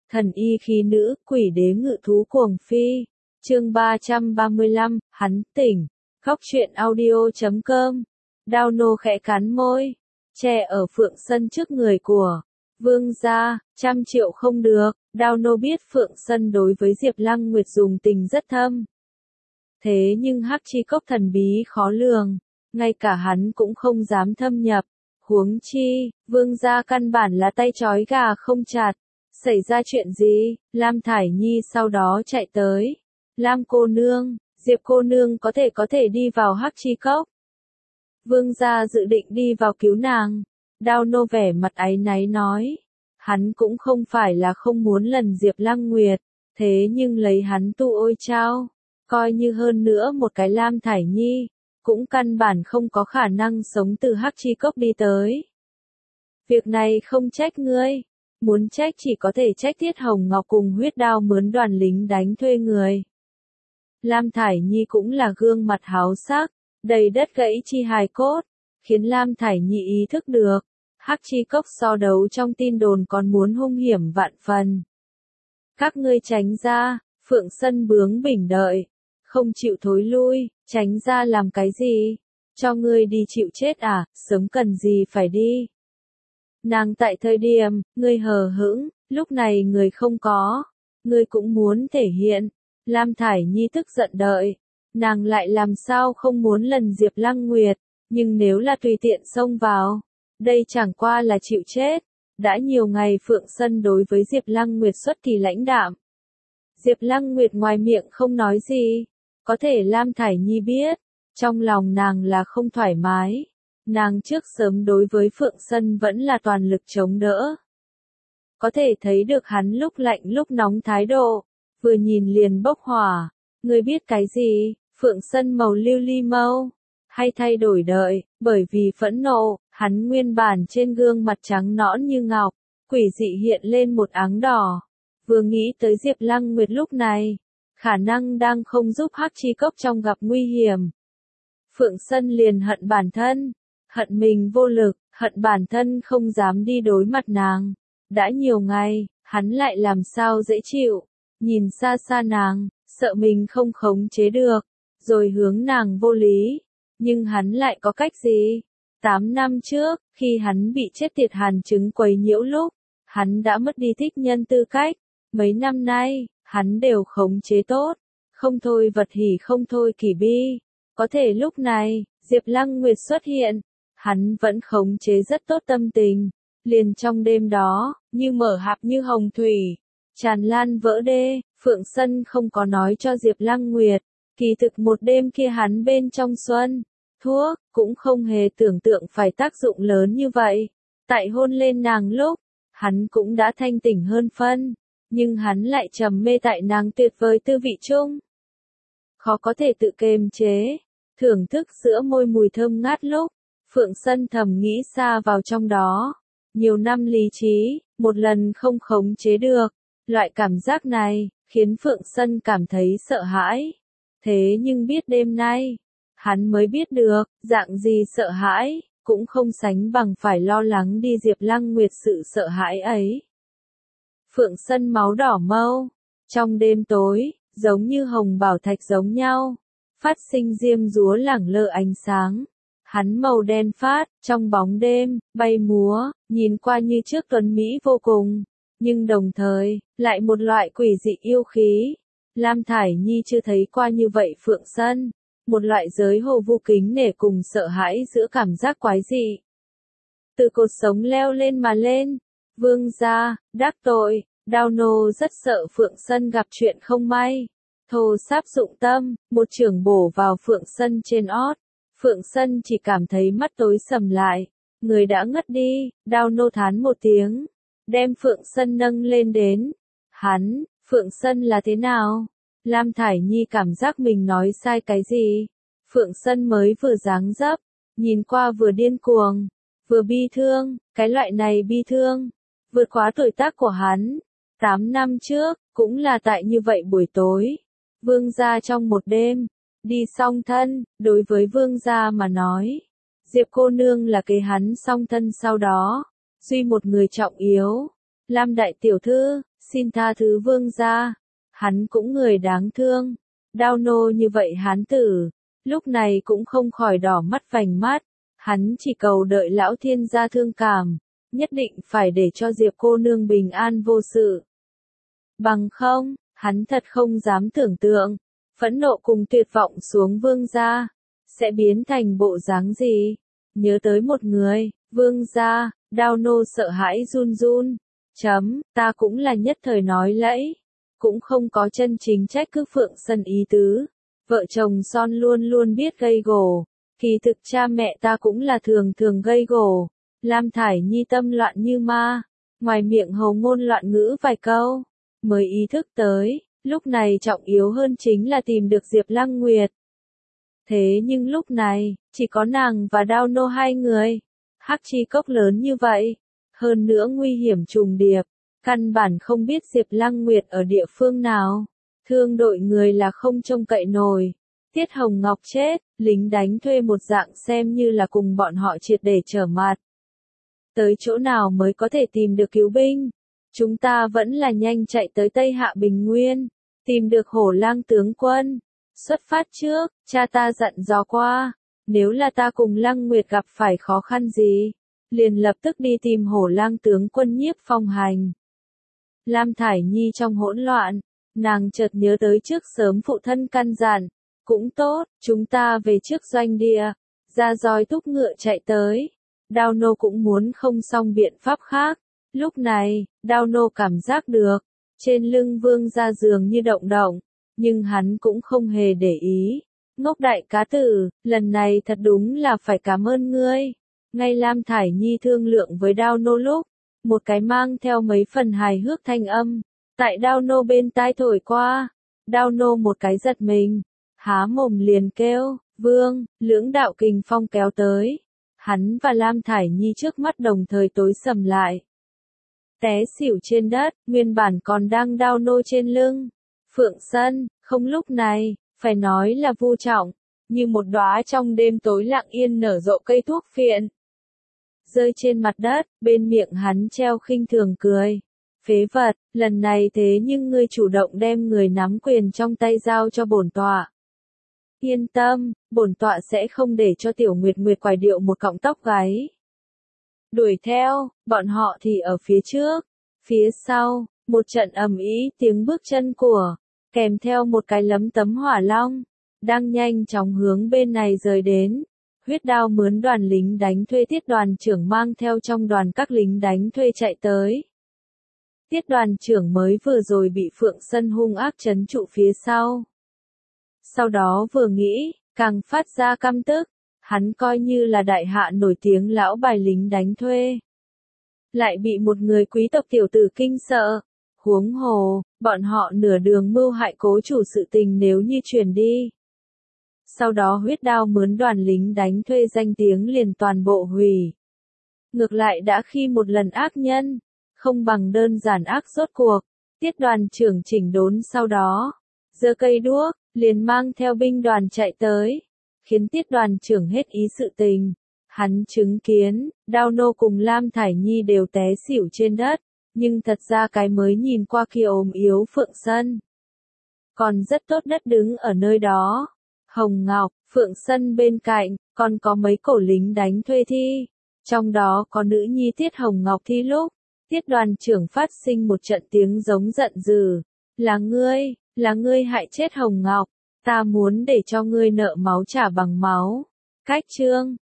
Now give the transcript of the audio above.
Thần y khí nữ, quỷ đế ngự thú cuồng phi. Chương 335, hắn tỉnh. Góc truyện audio.com. Đao nô khẽ cắn môi, che ở Phượng Sân trước người của vương gia, 100 triệu không được. Đao nô biết Phượng Sân đối với Diệp Lăng Nguyệt dùng tình rất thâm. Thế nhưng hắc chi cốc thần bí khó lường, ngay cả hắn cũng không dám thâm nhập. Huống chi, vương gia căn bản là tay trói gà không chặt. Xảy ra chuyện gì? Lam Thải Nhi sau đó chạy tới. Lam cô nương, Diệp cô nương có thể đi vào hắc chi cốc. Vương gia dự định đi vào cứu nàng. Đao nô vẻ mặt áy náy nói. Hắn cũng không phải là không muốn lần Diệp Lăng Nguyệt, thế nhưng lấy hắn tu ôi trao, coi như hơn nữa một cái Lam Thải Nhi, cũng căn bản không có khả năng sống từ hắc chi cốc đi tới. Việc này không trách ngươi, muốn trách chỉ có thể trách Tiết Hồng Ngọc cùng Huyết Đao mướn đoàn lính đánh thuê người. Lam Thải Nhi cũng là gương mặt háo sắc, đầy đất gãy chi hài cốt, khiến Lam Thải Nhi ý thức được, hắc chi cốc so đấu trong tin đồn còn muốn hung hiểm vạn phần. Các ngươi tránh ra, Phượng Sân bướng bỉnh đợi, không chịu thối lui, tránh ra làm cái gì? Cho ngươi đi chịu chết à, sớm cần gì phải đi. Nàng tại thời điểm, ngươi hờ hững, lúc này người không có, ngươi cũng muốn thể hiện. Lam Thải Nhi tức giận đợi, nàng lại làm sao không muốn lần Diệp Lăng Nguyệt, nhưng nếu là tùy tiện xông vào, đây chẳng qua là chịu chết. Đã nhiều ngày Phượng Sân đối với Diệp Lăng Nguyệt xuất kỳ lãnh đạm. Diệp Lăng Nguyệt ngoài miệng không nói gì, có thể Lam Thải Nhi biết, trong lòng nàng là không thoải mái. Nàng trước sớm đối với Phượng Sân vẫn là toàn lực chống đỡ. Có thể thấy được hắn lúc lạnh lúc nóng thái độ, vừa nhìn liền bốc hỏa. Ngươi biết cái gì? Phượng Sân màu lưu ly mâu, hay thay đổi đợi, bởi vì phẫn nộ, hắn nguyên bản trên gương mặt trắng nõn như ngọc, quỷ dị hiện lên một áng đỏ. Vừa nghĩ tới Diệp Lăng Nguyệt lúc này, khả năng đang không giúp hắc chi cốc trong gặp nguy hiểm. Phượng Sân liền hận bản thân, hận mình vô lực, hận bản thân không dám đi đối mặt nàng. Đã nhiều ngày, hắn lại làm sao dễ chịu, nhìn xa xa nàng, sợ mình không khống chế được, rồi hướng nàng vô lý. Nhưng hắn lại có cách gì? 8 năm trước, khi hắn bị chết tiệt hàn chứng quấy nhiễu lúc, hắn đã mất đi thích nhân tư cách. Mấy năm nay, hắn đều khống chế tốt, không thôi vật hỉ không thôi kỷ bi. Có thể lúc này, Diệp Lăng Nguyệt xuất hiện, hắn vẫn khống chế rất tốt tâm tình. Liền trong đêm đó, như mở hạp như hồng thủy, tràn lan vỡ đê, Phượng Sân không có nói cho Diệp Lăng Nguyệt, kỳ thực một đêm kia hắn bên trong xuân, thuốc, cũng không hề tưởng tượng phải tác dụng lớn như vậy. Tại hôn lên nàng lúc, hắn cũng đã thanh tỉnh hơn phân, nhưng hắn lại trầm mê tại nàng tuyệt vời tư vị chung. Khó có thể tự kiềm chế, thưởng thức giữa môi mùi thơm ngát lúc, Phượng Sân thầm nghĩ xa vào trong đó. Nhiều năm lý trí, một lần không khống chế được, loại cảm giác này, khiến Phượng Sân cảm thấy sợ hãi. Thế nhưng biết đêm nay, hắn mới biết được, dạng gì sợ hãi, cũng không sánh bằng phải lo lắng đi Diệp Lăng Nguyệt sự sợ hãi ấy. Phượng Sân máu đỏ mâu, trong đêm tối, giống như hồng bảo thạch giống nhau, phát sinh diêm dúa lẳng lơ ánh sáng. Hắn màu đen phát, trong bóng đêm, bay múa, nhìn qua như trước tuấn mỹ vô cùng, nhưng đồng thời, lại một loại quỷ dị yêu khí. Lam Thải Nhi chưa thấy qua như vậy Phượng Sân, một loại giới hồ vô kính nể cùng sợ hãi giữa cảm giác quái dị. Từ cột sống leo lên mà lên, vương gia, đắc tội, Đao nô rất sợ Phượng Sân gặp chuyện không may. Thô sáp dụng tâm, một chưởng bổ vào Phượng Sân trên ót. Phượng Sân chỉ cảm thấy mắt tối sầm lại, người đã ngất đi. Đao nô thán một tiếng, đem Phượng Sân nâng lên đến. Hắn, Phượng Sân là thế nào? Lam Thải Nhi cảm giác mình nói sai cái gì? Phượng Sân mới vừa dáng dấp, nhìn qua vừa điên cuồng, vừa bi thương, cái loại này bi thương, vượt quá tuổi tác của hắn. 8 năm trước, cũng là tại như vậy buổi tối, vương gia trong một đêm, đi song thân. Đối với vương gia mà nói, Diệp cô nương là kế hắn song thân sau đó, duy một người trọng yếu. Lam đại tiểu thư, xin tha thứ vương gia. Hắn cũng người đáng thương. Đao nô như vậy hán tử, lúc này cũng không khỏi đỏ mắt vành mắt. Hắn chỉ cầu đợi lão thiên gia thương cảm, nhất định phải để cho Diệp cô nương bình an vô sự. Bằng không, hắn thật không dám tưởng tượng, phẫn nộ cùng tuyệt vọng xuống vương gia, sẽ biến thành bộ dáng gì. Nhớ tới một người, vương gia, Đao nô sợ hãi run run. Ta cũng là nhất thời nói lẫy, cũng không có chân chính trách cứ Phượng Sân ý tứ. Vợ chồng son luôn luôn biết gây gổ, kỳ thực cha mẹ ta cũng là thường thường gây gổ. Lam Thải Nhi tâm loạn như ma, ngoài miệng hầu ngôn loạn ngữ vài câu, mới ý thức tới, lúc này trọng yếu hơn chính là tìm được Diệp Lăng Nguyệt. Thế nhưng lúc này, chỉ có nàng và Đao nô hai người. Hắc chi cốc lớn như vậy, hơn nữa nguy hiểm trùng điệp, căn bản không biết Diệp Lăng Nguyệt ở địa phương nào. Thương đội người là không trông cậy nổi. Tiết Hồng Ngọc chết, lính đánh thuê một dạng xem như là cùng bọn họ triệt để trở mặt. Tới chỗ nào mới có thể tìm được cứu binh? Chúng ta vẫn là nhanh chạy tới Tây Hạ Bình Nguyên, tìm được Hổ Lang tướng quân. Xuất phát trước, cha ta dặn dò qua, nếu là ta cùng Lăng Nguyệt gặp phải khó khăn gì, liền lập tức đi tìm Hổ Lang tướng quân Nhiếp Phong hành. Lam Thải Nhi trong hỗn loạn, nàng chợt nhớ tới trước sớm phụ thân căn dặn, cũng tốt, chúng ta về trước doanh địa, ra roi thúc ngựa chạy tới. Đao nô cũng muốn không xong biện pháp khác. Lúc này, Đao nô cảm giác được, trên lưng vương gia dường như động động, nhưng hắn cũng không hề để ý. Ngốc đại cá tử, lần này thật đúng là phải cảm ơn ngươi. Ngay Lam Thải Nhi thương lượng với Đao nô lúc, một cái mang theo mấy phần hài hước thanh âm, tại Đao nô bên tai thổi qua. Đao nô một cái giật mình, há mồm liền kêu, vương, lưỡng đạo kình phong kéo tới. Hắn và Lam Thải Nhi trước mắt đồng thời tối sầm lại. Té xỉu trên đất, nguyên bản còn đang Đao nô trên lưng. Phượng Sân, không lúc này, phải nói là vô trọng, như một đóa trong đêm tối lặng yên nở rộ cây thuốc phiện. Rơi trên mặt đất, bên miệng hắn treo khinh thường cười. Phế vật, lần này thế nhưng ngươi chủ động đem người nắm quyền trong tay giao cho bổn tọa. Yên tâm, bổn tọa sẽ không để cho Tiểu Nguyệt Nguyệt quải điệu một cọng tóc gáy. Đuổi theo, bọn họ thì ở phía trước. Phía sau, một trận ầm ĩ tiếng bước chân của, kèm theo một cái lấm tấm hỏa long, đang nhanh chóng hướng bên này rời đến. Huyết Đao mướn đoàn lính đánh thuê Tiết đoàn trưởng mang theo trong đoàn các lính đánh thuê chạy tới. Tiết đoàn trưởng mới vừa rồi bị Phượng Sân hung ác trấn trụ phía sau. Sau đó vừa nghĩ, càng phát ra căm tức, hắn coi như là đại hạ nổi tiếng lão bài lính đánh thuê. Lại bị một người quý tộc tiểu tử kinh sợ. Huống hồ, bọn họ nửa đường mưu hại cố chủ sự tình nếu như truyền đi. Sau đó Huyết Đao mướn đoàn lính đánh thuê danh tiếng liền toàn bộ hủy. Ngược lại đã khi một lần ác nhân, không bằng đơn giản ác rốt cuộc. Tiết đoàn trưởng chỉnh đốn sau đó, giơ cây đuốc, liền mang theo binh đoàn chạy tới, khiến Tiết đoàn trưởng hết ý sự tình. Hắn chứng kiến, Đao nô cùng Lam Thải Nhi đều té xỉu trên đất, nhưng thật ra cái mới nhìn qua kia ốm yếu Phượng Sân còn rất tốt đất đứng ở nơi đó. Hồng Ngọc, Phượng Sân bên cạnh, còn có mấy cổ lính đánh thuê thi. Trong đó có nữ nhi Tiết Hồng Ngọc thi lúc, Tiết đoàn trưởng phát sinh một trận tiếng giống giận dữ. Là ngươi hại chết Hồng Ngọc, ta muốn để cho ngươi nợ máu trả bằng máu. Cách chương